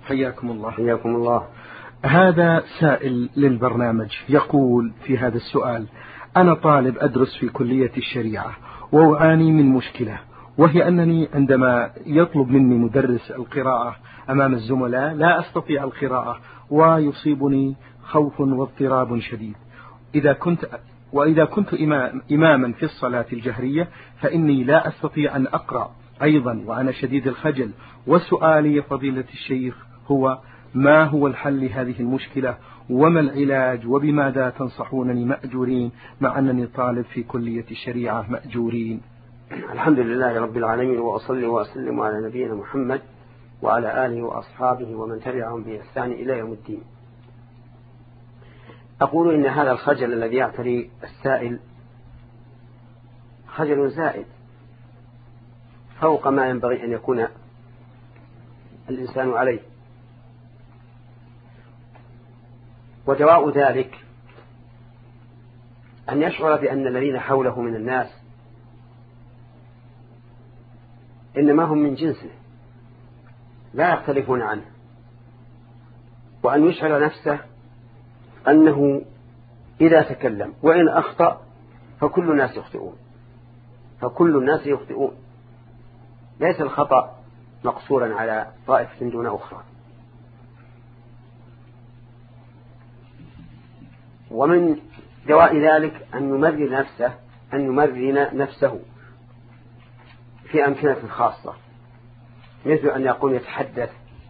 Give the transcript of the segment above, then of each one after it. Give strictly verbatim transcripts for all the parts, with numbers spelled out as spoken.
حياكم الله. حياكم الله. هذا سائل للبرنامج يقول في هذا السؤال: أنا طالب أدرس في كلية الشريعة وأعاني من مشكلة، وهي أنني عندما يطلب مني مدرس القراءة أمام الزملاء لا أستطيع القراءة، ويصيبني خوف واضطراب شديد. إذا كنت وإذا كنت إماما في الصلاة الجهرية فإني لا أستطيع أن أقرأ أيضا وأنا شديد الخجل. وسؤالي يا فضيلة الشيخ هو: ما هو الحل لهذه المشكلة، وما العلاج، وبماذا تنصحونني مأجورين مع أنني طالب في كلية الشريعة مأجورين؟ الحمد لله رب العالمين، وأصلي وأسلم على نبينا محمد وعلى آله وأصحابه ومن تبعهم بإحسان إلى يوم الدين. أقول إن هذا الخجل الذي يعتري السائل خجل زائد فوق ما ينبغي أن يكون الإنسان عليه، ودواء ذلك أن يشعر بأن الذين حوله من الناس إنما هم من جنسه لا يختلفون عنه، وأن يشعر نفسه أنه إذا تكلم وإن أخطأ فكل الناس يخطئون فكل الناس يخطئون ليس الخطأ مقصورا على طائفة دون أخرى. ومن دواء ذلك أن يمرن نفسه أن يمرن نفسه في أمكنة خاصة، مثل أن يكون يتحدث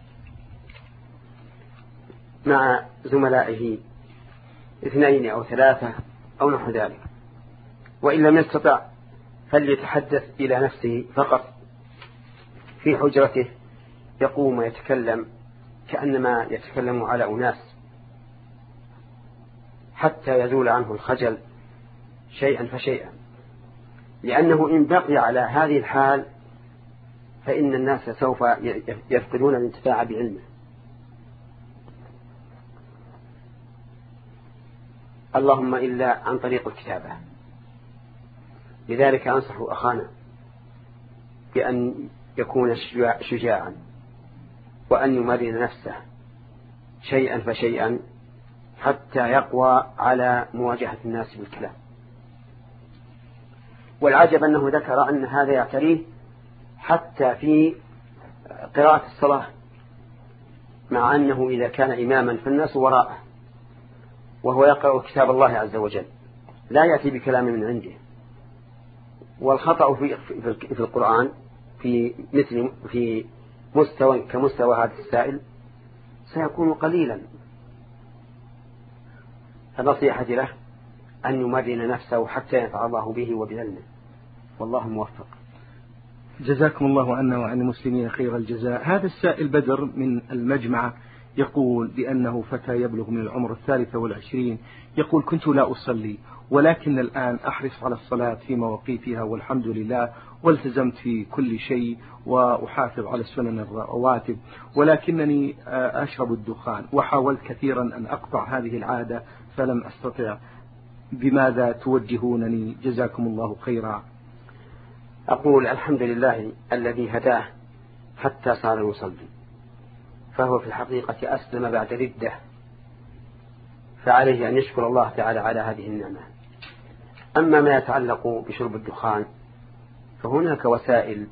مع زملائه اثنين أو ثلاثة أو نحو ذلك، وإن لم يستطع فليتحدث إلى نفسه فقط في حجرته، يقوم ويتكلم كأنما يتكلم على أناس حتى يزول عنه الخجل شيئا فشيئا، لأنه إن بقي على هذه الحال فإن الناس سوف يفقدون الانتفاع بعلمه. اللهم إلا عن طريق الكتابة. لذلك أنصح أخانا بأن يكون شجاعا وأن يمرن نفسه شيئا فشيئا حتى يقوى على مواجهة الناس بالكلام. والعجب أنه ذكر أن هذا يعتريه حتى في قراءة الصلاة، مع أنه إذا كان إماما فالناس وراءه وهو يقرأ كتاب الله عز وجل لا يأتي بكلام من عنده. والخطأ في في القرآن في مثل في مستوى كمستوى هذا السائل سيكون قليلا. فنصيحتي له أن يمرن نفسه حتى ينفع الله به وبعلمه، والله موفق. جزاكم الله عنا وعن المسلمين خير الجزاء. هذا السائل بدر من المجمعة يقول بأنه فتى يبلغ من العمر الثالثة والعشرين، يقول: كنت لا أصلي ولكن الآن أحرص على الصلاة في مواقيتها والحمد لله، والتزمت في كل شيء وأحافظ على السنن الرواتب، ولكنني أشرب الدخان وحاولت كثيرا أن أقطع هذه العادة فلم أستطع. بماذا توجهونني جزاكم الله خيرا؟ أقول الحمد لله الذي هداه حتى صار يصلي، فهو في الحقيقة أسلم بعد ردة، فعليه أن يشكر الله تعالى على هذه النعمة. أما ما يتعلق بشرب الدخان فهناك وسائل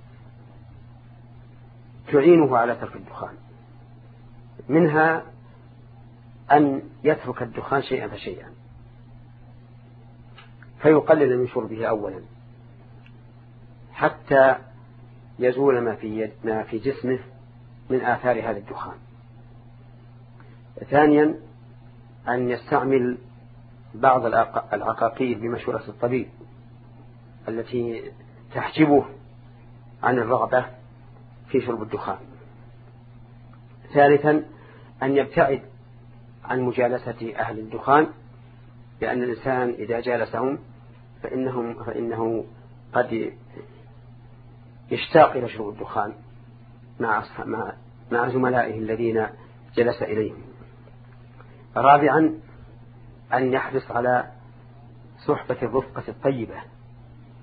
تعينه على ترك الدخان، منها أن يترك الدخان شيئا فشيئا، فيقلل من شربه أولا حتى يزول ما في, ما في جسمه من آثار هذا الدخان. ثانيا أن يستعمل بعض العقاقير بمشورة الطبيب التي تحجبه عن الرغبة في شرب الدخان. ثالثا أن يبتعد عن مجالسة أهل الدخان، لأن الإنسان إذا جالسهم فإنهم فإنه قد يشتاق إلى شرب الدخان مع مع مع زملائه الذين جلس إليهم. رابعا أن يحرص على صحبة الرفقة الطيبة،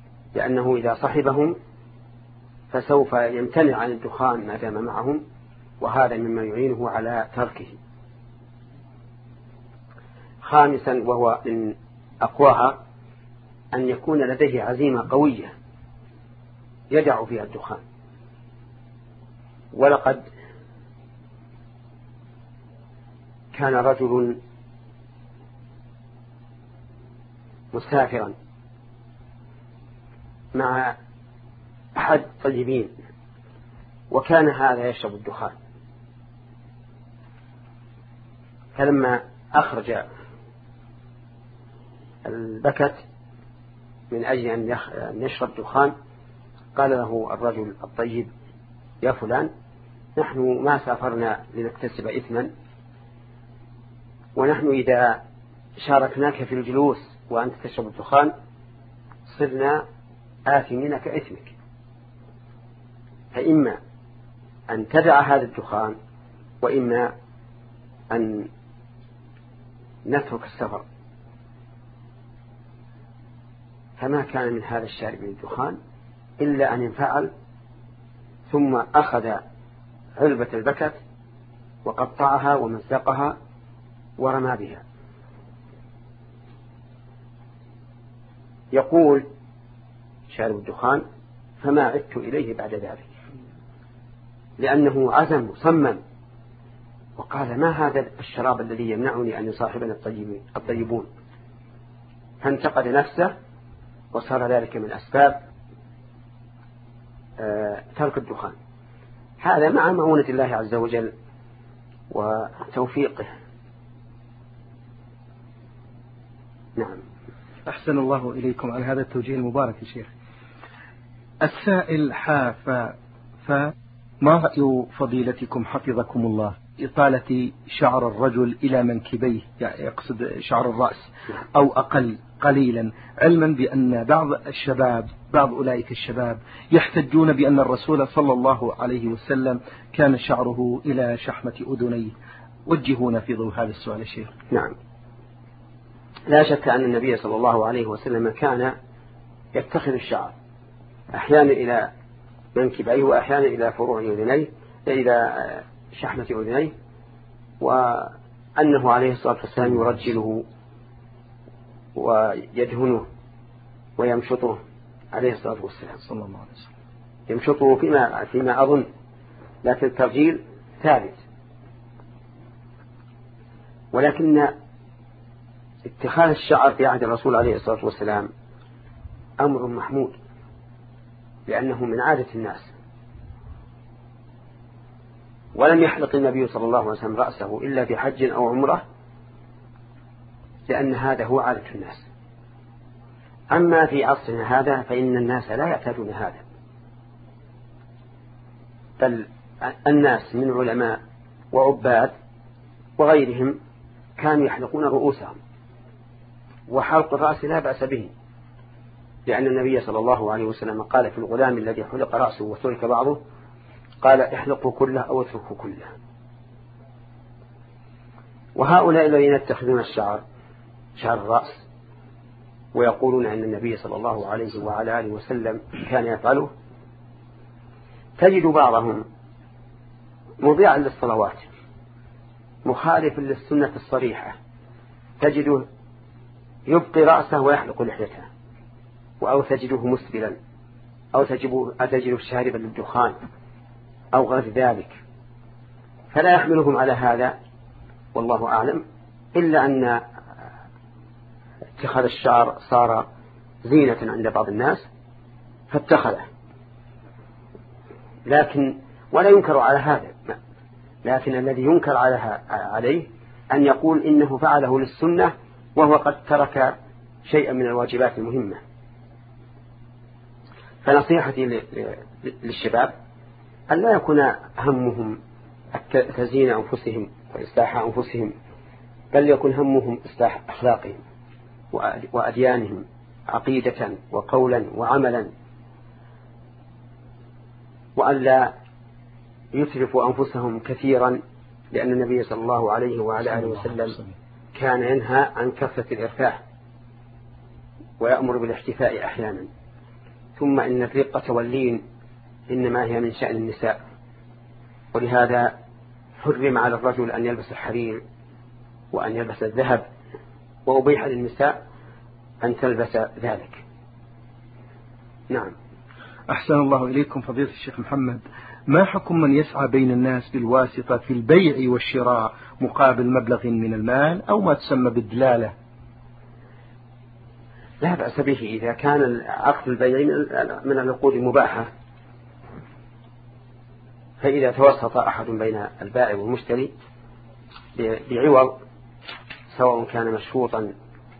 لأنه إذا صحبهم فسوف يمتنع عن الدخان ما دام معهم، وهذا مما يعينه على تركه. خامسا وهو من أقواها أن يكون لديه عزيمة قوية يدع فيها الدخان. ولقد كان رجل مسافرا مع أحد طيبين، وكان هذا يشرب الدخان، فلما أخرج البكت من أجل أن يشرب دخان قال له الرجل الطيب: يا فلان، نحن ما سافرنا لنكتسب إثما، ونحن إذا شاركناك في الجلوس وأنت تشرب الدخان صرنا آثمين كإثمك، فإما أن تدع هذا الدخان وإما أن نترك السفر. فما كان من هذا الشارب من الدخان إلا أن ينفعل، ثم أخذ علبة البكت وقطعها ومزقها ورمى بها. يقول شارب الدخان: فما عدت إليه بعد ذلك، لأنه عزم صمم وقال: ما هذا الشراب الذي يمنعني أن يصاحبنا الطيبون؟ فانتقد نفسه، وصار ذلك من أسباب ترك الدخان. هذا مع معونة الله عز وجل وتوفيقه. نعم. أحسن الله إليكم على هذا التوجيه المبارك يا شيخ. السائل حافا فما رأي فضيلتكم حفظكم الله إطالة شعر الرجل إلى منكبيه، يعني يقصد شعر الرأس، أو أقل قليلا، علما بأن بعض الشباب بعض أولئك الشباب يحتجون بأن الرسول صلى الله عليه وسلم كان شعره إلى شحمة أذنيه. وجهونا في ضوء هذا السؤال يا شيخ. نعم، لا شك أن النبي صلى الله عليه وسلم كان يتخذ الشعر أحيانا إلى منكبيه وأحيانا إلى فروع أذنيه، إلى شحمة أذنيه، وأنه عليه الصلاة والسلام يرجله ويدهنه ويمشطه عليه الصلاة والسلام صلى الله عليه وسلم، يمشطه فيما, فيما أظن، لكن الترجيل ثابت. ولكن اتخاذ الشعر في عهد الرسول عليه الصلاة والسلام أمر محمود، لأنه من عادة الناس، ولم يحلق النبي صلى الله عليه وسلم رأسه إلا في حج أو عمره، لأن هذا هو عادة الناس. أما في عصرنا هذا فإن الناس لا يعتادون هذا، بل الناس من علماء وعباد وغيرهم كانوا يحلقون رؤوسهم، وحلق الرأس لا بأس به، لأن النبي صلى الله عليه وسلم قال في الغلام الذي حلق رأسه وترك بعضه، قال: احلقه كله أو اتركه كله. وهؤلاء الذين يتخذون الشعر شعر الرأس ويقولون أن النبي صلى الله عليه وعلى آله وسلم كان يفعله، تجد بعضهم مضيعا للصلوات مخالف للسنة الصريحة، تجده يبقي رأسه ويحلق لحيته، أو تجده مسبلا، أو تجده شاربا للدخان أو غير ذلك، فلا يحملهم على هذا والله أعلم، إلا أن اتخاذ الشعر صار زينة عند بعض الناس فاتخذه، لكن ولا ينكر على هذا، لكن الذي ينكر عليه أن يقول إنه فعله للسنة وهو قد ترك شيئا من الواجبات المهمة. فنصيحتي للشباب أن لا يكون همهم تزيين أنفسهم وإصلاح أنفسهم، بل يكون همهم إصلاح أخلاقهم وأديانهم عقيدة وقولا وعملا، وأن لا يترفوا أنفسهم كثيرا، لأن النبي صلى الله عليه وعلى آله وسلم كان ينهى عن كثرة الإرفاع ويأمر بالاحتفاء أحيانا. ثم إن الرقة واللين إنما هي من شأن النساء، ولهذا حرم على الرجل أن يلبس الحرير وأن يلبس الذهب، وأبيح للنساء أن تلبس ذلك. نعم. أحسن الله إليكم فضيلة الشيخ محمد، ما حكم من يسعى بين الناس بالواسطة في البيع والشراء مقابل مبلغ من المال أو ما تسمى بالدلالة؟ لا بأس به إذا كان عقد البيع من العقود المباحة، فإذا توسط أحد بين البائع والمشتري بعوض سواء كان مشروطا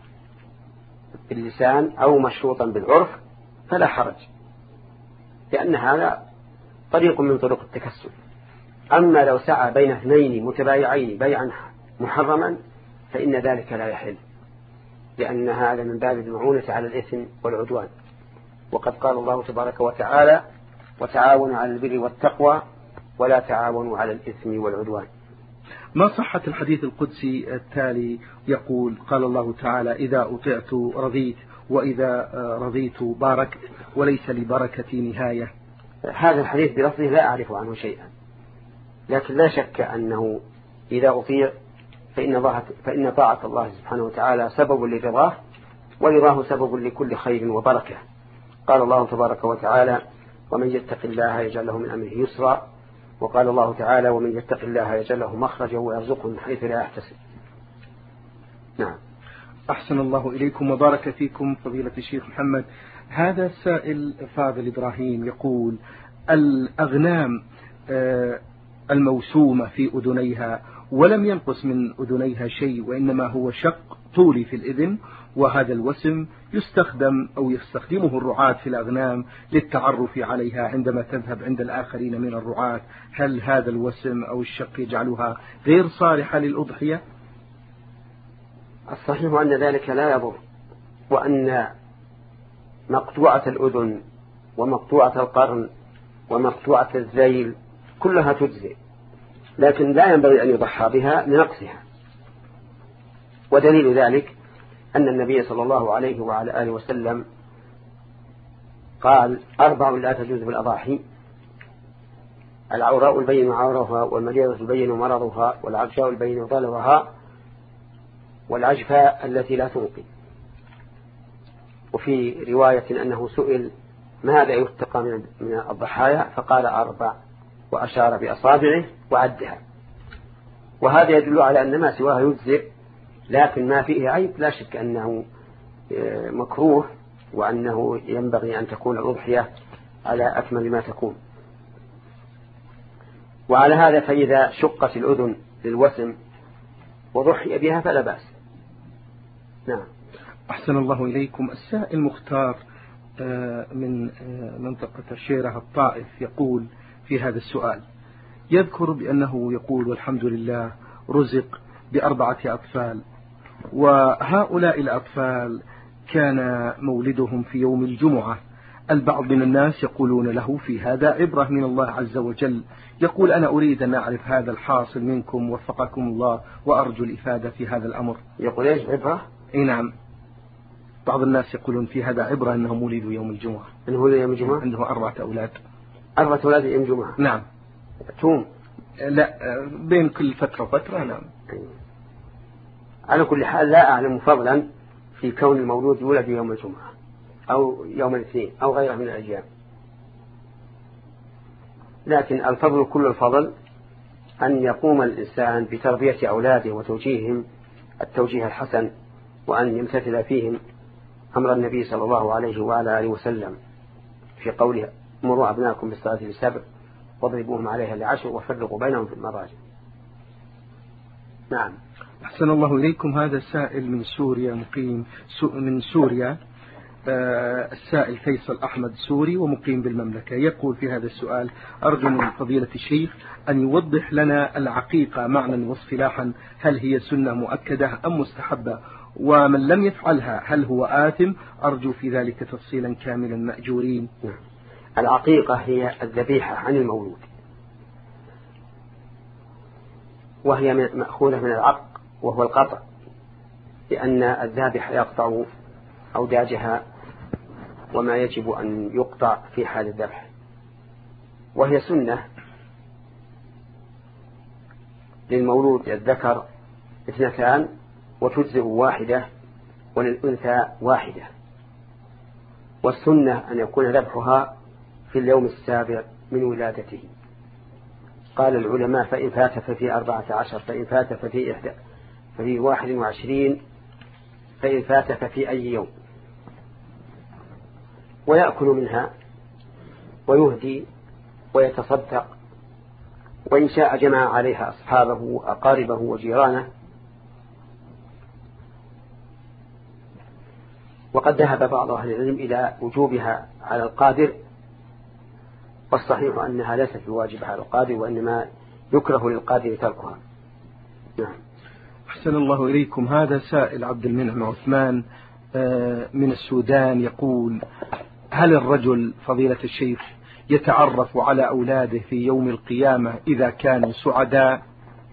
باللسان أو مشروطا بالعرف فلا حرج، لأن هذا طريق من طرق التكسب. أما لو سعى بين اثنين متبايعين بيعا محرما فإن ذلك لا يحل، لأن هذا من باب المعونة على الإثم والعدوان، وقد قال الله تبارك وتعالى: وتعاونوا على البر والتقوى ولا تعاونوا على الإثم والعدوان. ما صحة الحديث القدسي التالي يقول: قال الله تعالى: إذا أطعت رضيت وإذا رضيت باركت وليس لبركتي نهاية؟ هذا الحديث بلفظه لا أعرف عنه شيئا، لكن لا شك أنه إذا أطيع فإن, فإن طاعة الله سبحانه وتعالى سبب لرضاه، ورضاه سبب لكل خير وبركة. قال الله تبارك وتعالى: ومن يتق الله يجعل له من أمره يسرا. وقال الله تعالى: ومن يتق الله يجعل له مخرجا ويرزقه من حيث لا يحتسب. نعم. أحسن الله إليكم وبارك فيكم فضيلة الشيخ محمد. هذا السائل فاضل إبراهيم يقول: الأغنام الموسومة في أذنيها ولم ينقص من أذنيها شيء، وإنما هو شق طولي في الإذن، وهذا الوسم يستخدم أو يستخدمه الرعاة في الأغنام للتعرف عليها عندما تذهب عند الآخرين من الرعاة، هل هذا الوسم أو الشق يجعلها غير صالحة للأضحية؟ الصحيح أن ذلك لا يضر، وأن مقطوعة الأذن ومقطوعة القرن ومقطوعة الذيل كلها تجزئ، لكن لا ينبغي أن يضحى بها لنقصها. ودليل ذلك أن النبي صلى الله عليه وعلى آله وسلم قال: أربع لا تجوز بالأضاحي: العوراء البين عورها، والمريضة البين مرضها، والعجفاء البين ضلعها، والعجفاء التي لا تنقي. وفي رواية أنه سئل: ماذا يتقى من الضحايا؟ فقال: أربع، وأشار بأصابعه وعدها. وهذا يدل على أن ما سواها يجزئ، لكن ما فيه عيب لا شك أنه مكروه، وأنه ينبغي أن تكون الأضحية على أكمل ما تكون. وعلى هذا فإذا شقت الأذن للوسم وضحي بها فلا بأس. نعم. أحسن الله إليكم. السائل مختار من منطقة الشيرة الطائف يقول في هذا السؤال، يذكر بأنه يقول: والحمد لله رزق بأربعة أطفال، وهؤلاء الأطفال كان مولدهم في يوم الجمعة. البعض من الناس يقولون له في هذا عبرة من الله عز وجل. يقول: أنا أريد أن أعرف هذا الحاصل منكم وفقكم الله، وأرجو الإفادة في هذا الأمر. يقول إيش عبرة؟ إيه نعم، بعض الناس يقولون في هذا عبرة أنهم ولدوا يوم الجمعة. أنه ولد يوم الجمعة؟ عنده أربعة أولاد. أربعة أولاد يوم الجمعة؟ نعم. توم؟ لا، بين كل فترة وفترة. نعم. على كل حال لا أعلم فضلا في كون المولود يولد يوم الجمعة أو يوم الاثنين أو غيره من الأيام، لكن الفضل كل الفضل أن يقوم الإنسان بتربية أولاده وتوجيههم التوجيه الحسن، وأن يمتثل فيهم أمر النبي صلى الله عليه وعلى آله وسلم في قوله: مروا أبناءكم بالصلاة لسبع واضربوهم عليها لعشر وفرقوا بينهم في المضاجع. نعم. أحسن الله إليكم. هذا سائل من سوريا مقيم من سوريا، السائل فيصل أحمد سوري ومقيم بالمملكة. يقول في هذا السؤال: أرجو من فضيلة الشيخ أن يوضح لنا العقيقة معنى واصطلاحا، هل هي سنة مؤكدة أم مستحبة؟ ومن لم يفعلها هل هو آثم؟ أرجو في ذلك تفصيلا كاملا مأجورين. العقيقة هي الذبيحة عن المولود، وهي مأخوذة من العق وهو القطع، لأن الذابح يقطع أوداجها وما يجب أن يقطع في حال الذبح، وهي سنة للمولود الذكر اثنتان وتجزئ واحدة وللأنثى واحدة. والسنة أن يكون ذبحها في اليوم السابع من ولادته. قال العلماء فإن فات ففي أربعة عشر، فإن فات ففي إحدى، ففي واحد وعشرين، فإن فات ففي أي يوم. ويأكل منها ويهدي ويتصدق، وإن شاء جمع عليها أصحابه وأقاربه وجيرانه. وقد ذهب بعض أهل العلم إلى وجوبها على القادر، والصحيح أنها ليست بواجبة على القادر، وإنما يكره للقادر تركها. نعم. أحسن الله إليكم. هذا سائل عبد المنعم عثمان من السودان يقول: هل الرجل فضيلة الشيخ يتعرف على أولاده في يوم القيامة إذا كانوا سعداء؟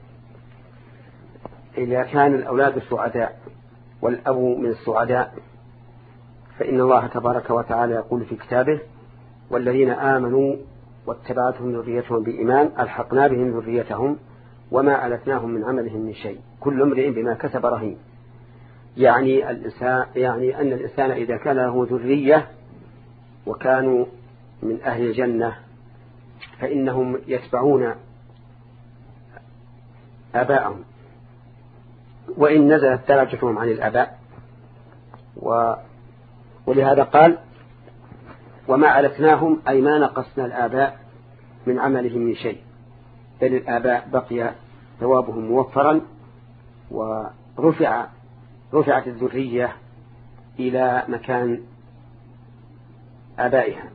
إذا كان الأولاد سعداء والأب من السعداء فإن الله تبارك وتعالى يقول في كتابه: والذين آمنوا واتبعتهم ذريتهم بإيمان ألحقنا بهم ذريتهم وما ألتناهم من عملهم من شيء كل امرئ بما كسب رهين. يعني الإنسان يعني أن الإنسان إذا كان له ذرية وكانوا من أهل الجنة فإنهم يتبعون آباءهم، وإن نزلت درجتهم عن الآباء. و ولهذا قال: وما ألتناهم، أي ما نقصنا الآباء من عملهم من شيء، بل الآباء بقي ثوابهم موفرا، ورفع رفعت الذرية إلى مكان آبائها.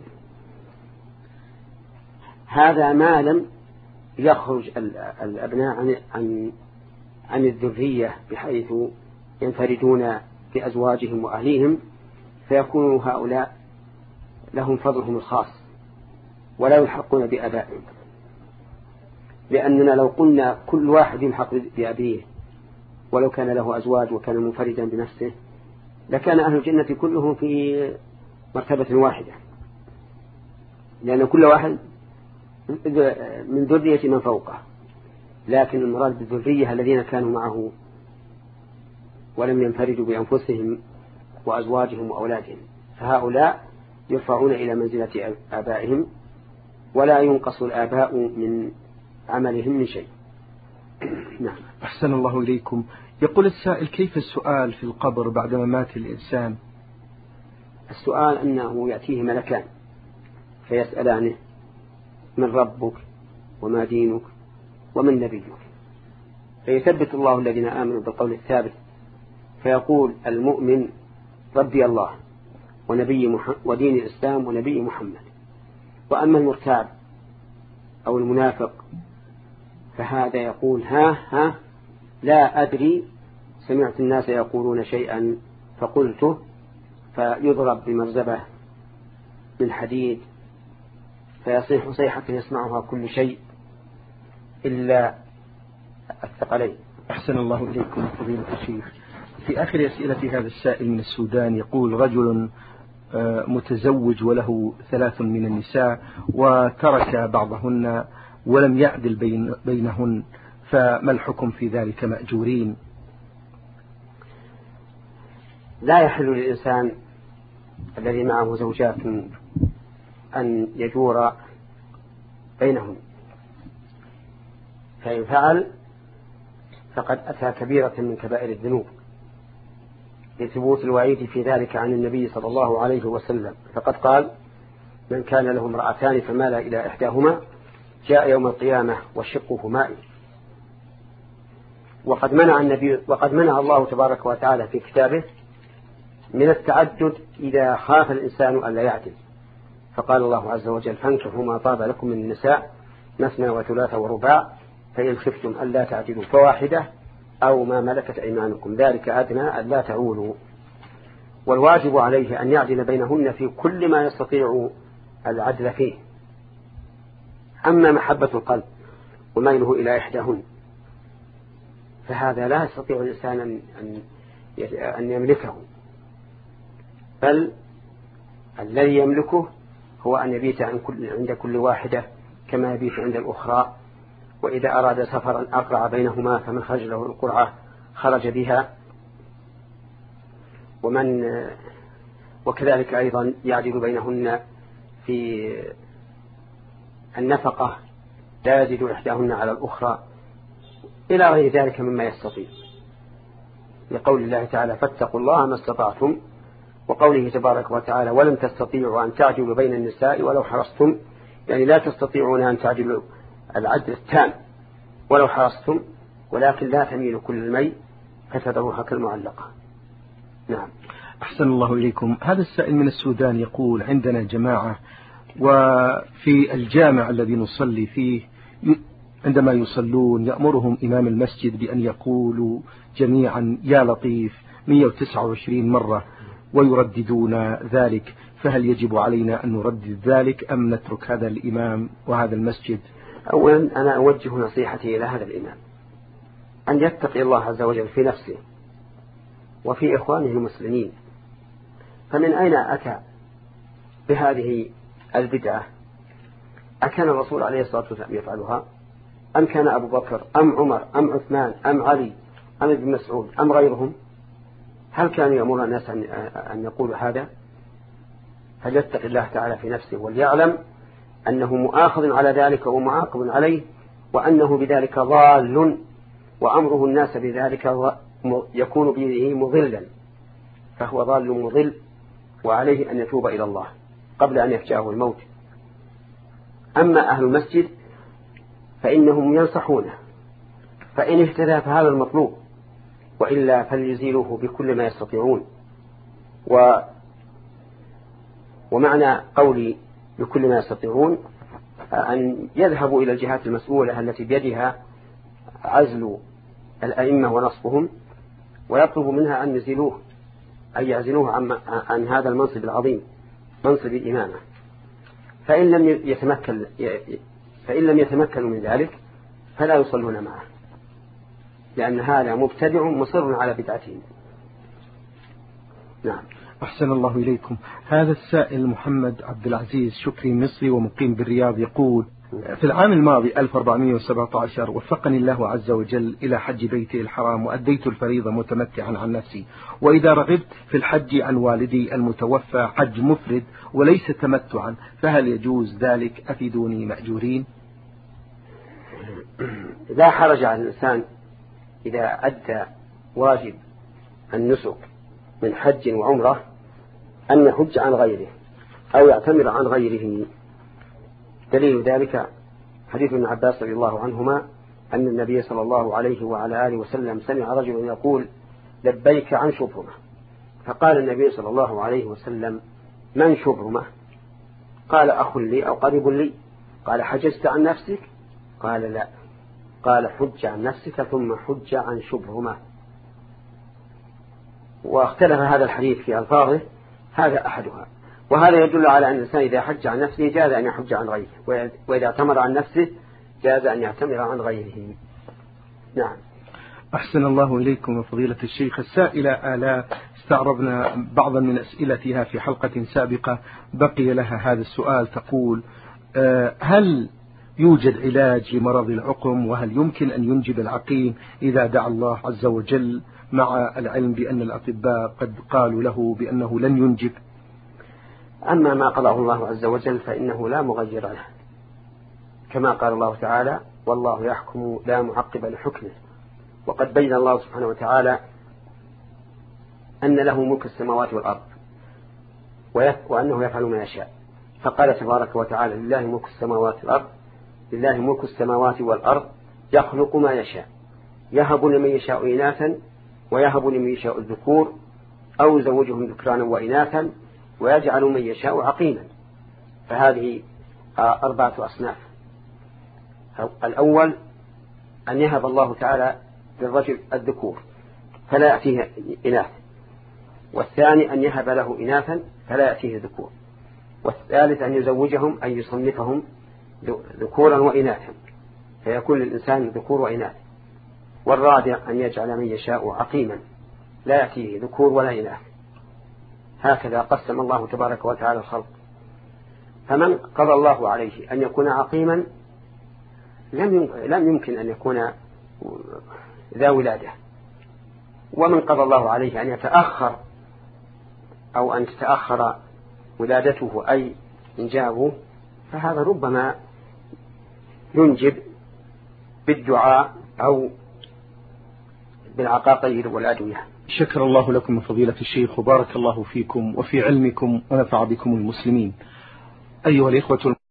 هذا ما لم يخرج الأبناء عن عن عن الذرية بحيث ينفردون بأزواجهم وأهليهم، فيكون هؤلاء لهم فضلهم الخاص ولا يلحقون بآبائهم. لأننا لو قلنا كل واحد يلحق بأبيه ولو كان له أزواج وكان منفردا بنفسه لكان أهل الجنة كلهم في مرتبة واحدة، لأن كل واحد من ذرية من فوقه. لكن المراد بالذرية الذين كانوا معه ولم ينفردوا بأنفسهم وأزواجهم وأولادهم، فهؤلاء يرفعون إلى منزلة آبائهم ولا ينقص الآباء من عملهم من شيء. نعم. أحسن الله إليكم. يقول السائل: كيف السؤال في القبر بعدما مات الإنسان؟ السؤال أنه يأتيه ملكان فيسألانه: من ربك وما دينك ومن نبيك؟ فيثبت الله الذين آمنوا بالقول الثابت، فيقول المؤمن: ربي الله ونبي محمد ودين الإسلام ونبي محمد. وأما المرتاب أو المنافق فهذا يقول: ها ها لا أدري، سمعت الناس يقولون شيئا فقلته، فيضرب بمرزبة من حديد فيصيح صيحة يسمعها كل شيء إلا الثقلين. أحسن الله إليكم فضيلة الشيخ. في آخر أسئلة هذا السائل من السودان يقول: رجل متزوج وله ثلاث من النساء وترك بعضهن ولم يعدل بين بينهن، فما الحكم في ذلك؟ مأجورين؟ لا يحل للإنسان الذي معه زوجات أن يجور بينهم، فإن فعل فقد أتى كبيرة من كبائر الذنوب، لثبوت الوعيد في ذلك عن النبي صلى الله عليه وسلم، فقد قال: من كان له امرأتان فمال إلى إحداهما جاء يوم القيامة وشقه مائل. وقد منع النبي وقد منع الله تبارك وتعالى في كتابه من التعدد إذا خاف الإنسان ألا يعدل، فقال الله عز وجل: فانكحوا ما طاب لكم من النساء مثنى وثلاث ورباع فإن خفتم ألا تعدلوا فواحدة أو ما ملكت أيمانكم ذلك أدنى ألا تعولوا. والواجب عليه أن يعدل بينهن في كل ما يستطيع العدل فيه. أما محبة القلب وميله إلى إحداهن فهذا لا يستطيع الإنسان أن أن يملكه، بل الذي يملكه هو أن يبيت عند كل واحدة كما يبيت عند الأخرى، وإذا أراد سفرا أقرع بينهما فمن خرج له القرعة خرج بها، ومن وكذلك أيضا يعدل بينهن في النفقة لا يزيد إحداهن على الأخرى إلى غير ذلك مما يستطيع، لقول الله تعالى فاتقوا الله ما استطعتم، وقوله تبارك وتعالى ولم تستطيعوا أن تعدلوا بين النساء ولو حرصتم، يعني لا تستطيعون أن تعدلوا العدل التام ولو حرصتم، ولكن لا تميلوا كل الميل فتذروها كالمعلقة. نعم. أحسن الله إليكم. هذا السائل من السودان يقول عندنا جماعة، وفي الجامع الذي نصلي فيه عندما يصلون يأمرهم إمام المسجد بأن يقولوا جميعا يا لطيف مئة وتسعة وعشرين مرة ويرددون ذلك، فهل يجب علينا أن نردد ذلك أم نترك هذا الإمام وهذا المسجد؟ أولا أنا أوجه نصيحتي إلى هذا الإمام أن يتقي الله عز وجل في نفسه وفي إخوانه المسلمين، فمن أين أتى بهذه البدعة؟ أكان الرسول عليه الصلاة والسلام يفعلها أم كان أبو بكر أم عمر أم عثمان أم علي أم ابن مسعود أم غيرهم؟ هل كانوا يأمرون الناس أن يقولوا هذا؟ فليتق الله تعالى في نفسه وليعلم أنه مؤاخذ على ذلك ومعاقب عليه، وأنه بذلك ضال، وأمره الناس بذلك يكون به مضلا، فهو ضال مضل، وعليه أن يتوب إلى الله قبل أن يفجأه الموت. أما أهل المسجد فإنهم ينصحونه، فإن اهتدى فهذا المطلوب، وإلا فليزيلوه بكل ما يستطيعون. و ومعنى قولي بكل ما يستطيعون أن يذهبوا إلى الجهات المسؤولة التي بيدها عزل الأئمة ونصبهم، ويطلبوا منها أن يزيلوه، أن يعزلوه عن, عن هذا المنصب العظيم، منصب الإمامة. فإن لم يتمكن فإن لم يتمكنوا من ذلك فلا يصلون معه، لأن هذا مبتدع مصر على بدعته. نعم. أحسن الله إليكم. هذا السائل محمد عبد العزيز شكري مصري ومقيم بالرياض يقول في العام الماضي ألف وأربعمئة وسبعة عشر وفقني الله عز وجل إلى حج بيته الحرام، وأديت الفريضة متمتعا عن نفسي، وإذا رغبت في الحج عن والدي المتوفى حج مفرد وليس تمتعا، فهل يجوز ذلك؟ أفيدوني مأجورين. لا حرج على الإنسان إذا أدى واجب النسك من حج وعمرة أن يحج عن غيره أو يعتمر عن غيره. دليل ذلك حديث ابن عباس رضي الله عنهما أن النبي صلى الله عليه وعلى آله وسلم سمع رجل يقول لبيك عن شبرمة، فقال النبي صلى الله عليه وسلم من شبرمة؟ قال أخ لي أو قريب لي. قال حجزت عن نفسك؟ قال لا. قال حج عن نفسك ثم حج عن شبرمة. واختلف هذا الحديث في ألفاظه، هذا أحدها. وهذا يدل على أن الإنسان إذا حج عن نفسه جاز أن يحج عن غيره، وإذا اعتمر عن نفسه جاز أن يعتمر عن غيره. نعم. أحسن الله إليكم فضيلة الشيخ. السائلة آلاء استعرضنا بعضا من أسئلتها في حلقة سابقة، بقي لها هذا السؤال. تقول هل يوجد علاج لمرض العقم، وهل يمكن أن ينجب العقيم إذا دعا الله عز وجل، مع العلم بأن الأطباء قد قالوا له بأنه لن ينجب؟ أما ما قضاه الله عز وجل فإنه لا مغير له، كما قال الله تعالى والله يحكم لا معقب لحكمه. وقد بين الله سبحانه وتعالى أن له ملك السماوات والأرض وأنه يفعل ما يشاء، فقال تبارك وتعالى لله ملك السماوات والأرض لله ملك السماوات والأرض يخلق ما يشاء يهب لمن يشاء إناثا ويهب لمن يشاء الذكور أو يزوجهم ذكرانا وإناثا ويجعل من يشاء عقيما. فهذه أربعة أصناف. الأول أن يهب الله تعالى للرجل الذكور فلا يأتيه إناث، والثاني أن يهب له إناثا فلا يأتيه ذكور، والثالث أن يزوجهم أن يصنفهم ذكورا وإناثا فيكون للإنسان ذكور وإناث، والرابع أن يجعل من يشاء عقيما لا يأتيه ذكور ولا إناث. هكذا قسم الله تبارك وتعالى الخلق. فمن قضى الله عليه أن يكون عقيما لم لم يمكن أن يكون ذا ولادة، ومن قضى الله عليه أن يتأخر أو أن تتأخر ولادته أي إنجابه، فهذا ربما ينجب بالدعاء أو بالعقاقير والأدوية. شكر الله لكم فضيلة الشيخ وبارك الله فيكم وفي علمكم ونفع بكم المسلمين. أيها الإخوة